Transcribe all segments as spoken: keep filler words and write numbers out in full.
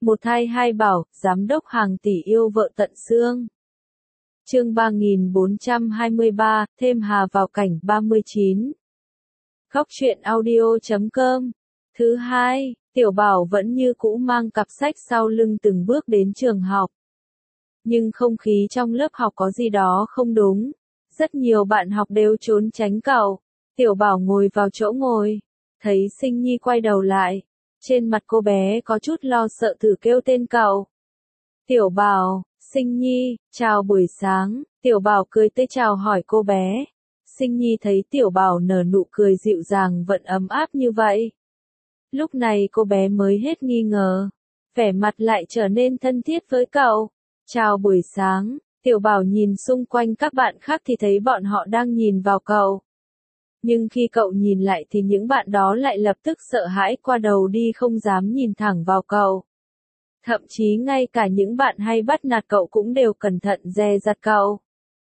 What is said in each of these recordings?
Một thai hai bảo, giám đốc hàng tỷ yêu vợ tận xương. Chương ba nghìn bốn trăm hai mươi ba, thêm Hà vào cảnh ba mươi chín. Góc truyện audio chấm com. Thứ hai, Tiểu Bảo vẫn như cũ mang cặp sách sau lưng từng bước đến trường học. Nhưng không khí trong lớp học có gì đó không đúng. Rất nhiều bạn học đều trốn tránh cậu. Tiểu Bảo ngồi vào chỗ ngồi. Thấy Sinh Nhi quay đầu lại. Trên mặt cô bé có chút lo sợ thử kêu tên cậu. Tiểu Bảo, Sinh Nhi, chào buổi sáng. Tiểu Bảo cười tươi chào hỏi cô bé. Sinh Nhi thấy Tiểu Bảo nở nụ cười dịu dàng vẫn ấm áp như vậy. Lúc này cô bé mới hết nghi ngờ. Vẻ mặt lại trở nên thân thiết với cậu. Chào buổi sáng. Tiểu Bảo nhìn xung quanh các bạn khác thì thấy bọn họ đang nhìn vào cậu. Nhưng khi cậu nhìn lại thì những bạn đó lại lập tức sợ hãi qua đầu đi không dám nhìn thẳng vào cậu. Thậm chí ngay cả những bạn hay bắt nạt cậu cũng đều cẩn thận dè dặt cậu.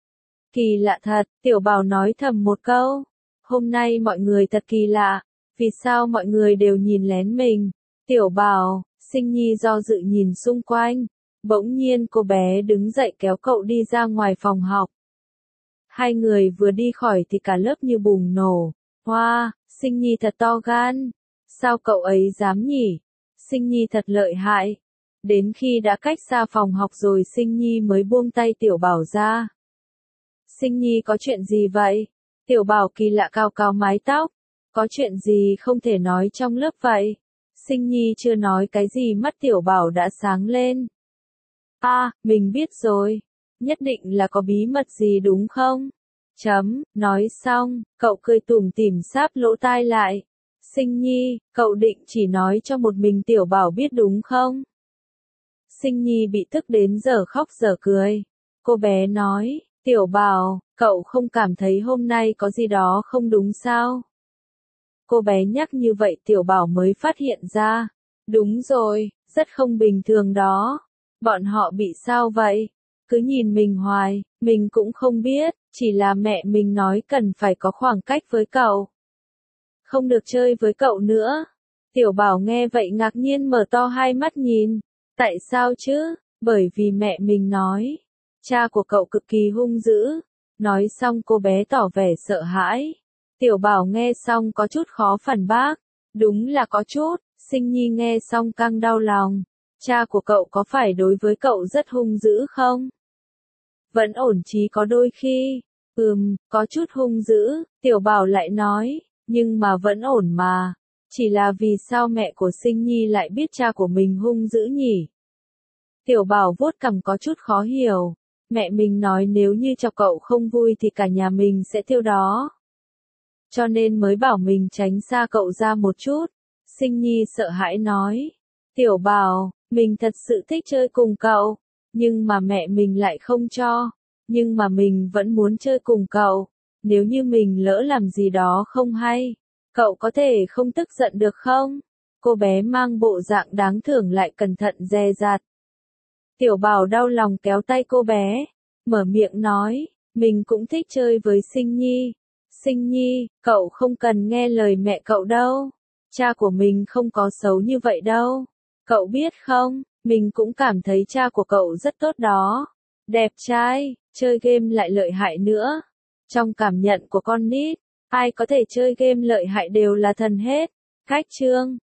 Kỳ lạ thật, Tiểu Bảo nói thầm một câu. Hôm nay mọi người thật kỳ lạ. Vì sao mọi người đều nhìn lén mình? Tiểu Bảo, Sinh Nhi do dự nhìn xung quanh. Bỗng nhiên cô bé đứng dậy kéo cậu đi ra ngoài phòng học. Hai người vừa đi khỏi thì cả lớp như bùng nổ. Hoa, wow, Sinh Nhi thật to gan. Sao cậu ấy dám nhỉ? Sinh Nhi thật lợi hại. Đến khi đã cách xa phòng học rồi Sinh Nhi mới buông tay Tiểu Bảo ra. Sinh Nhi có chuyện gì vậy? Tiểu Bảo kỳ lạ cao cao mái tóc. Có chuyện gì không thể nói trong lớp vậy? Sinh Nhi chưa nói cái gì mắt Tiểu Bảo đã sáng lên. À, mình biết rồi. Nhất định là có bí mật gì đúng không? Chấm, nói xong, cậu cười tủm tỉm sáp lỗ tai lại. Sinh Nhi, cậu định chỉ nói cho một mình Tiểu Bảo biết đúng không? Sinh Nhi bị tức đến giờ khóc giờ cười. Cô bé nói, Tiểu Bảo, cậu không cảm thấy hôm nay có gì đó không đúng sao? Cô bé nhắc như vậy Tiểu Bảo mới phát hiện ra. Đúng rồi, rất không bình thường đó. Bọn họ bị sao vậy? Cứ nhìn mình hoài, mình cũng không biết, chỉ là mẹ mình nói cần phải có khoảng cách với cậu. Không được chơi với cậu nữa. Tiểu Bảo nghe vậy ngạc nhiên mở to hai mắt nhìn. Tại sao chứ? Bởi vì mẹ mình nói. Cha của cậu cực kỳ hung dữ. Nói xong cô bé tỏ vẻ sợ hãi. Tiểu Bảo nghe xong có chút khó phản bác. Đúng là có chút. Sinh Nhi nghe xong căng đau lòng. Cha của cậu có phải đối với cậu rất hung dữ không? Vẫn ổn chí có đôi khi. Ừm, có chút hung dữ, Tiểu Bảo lại nói, nhưng mà vẫn ổn mà. Chỉ là vì sao mẹ của Sinh Nhi lại biết cha của mình hung dữ nhỉ? Tiểu Bảo vuốt cằm có chút khó hiểu. Mẹ mình nói nếu như cho cậu không vui thì cả nhà mình sẽ thiêu đó. Cho nên mới bảo mình tránh xa cậu ra một chút. Sinh Nhi sợ hãi nói. Tiểu Bảo, mình thật sự thích chơi cùng cậu. Nhưng mà mẹ mình lại không cho. Nhưng mà mình vẫn muốn chơi cùng cậu. Nếu như mình lỡ làm gì đó không hay. Cậu có thể không tức giận được không? Cô bé mang bộ dạng đáng thương lại cẩn thận dè dặt. Tiểu Bảo đau lòng kéo tay cô bé. Mở miệng nói. Mình cũng thích chơi với Sinh Nhi. Sinh Nhi, cậu không cần nghe lời mẹ cậu đâu. Cha của mình không có xấu như vậy đâu. Cậu biết không, mình cũng cảm thấy cha của cậu rất tốt đó. Đẹp trai, chơi game lại lợi hại nữa. Trong cảm nhận của con nít, ai có thể chơi game lợi hại đều là thần hết. Cách chương.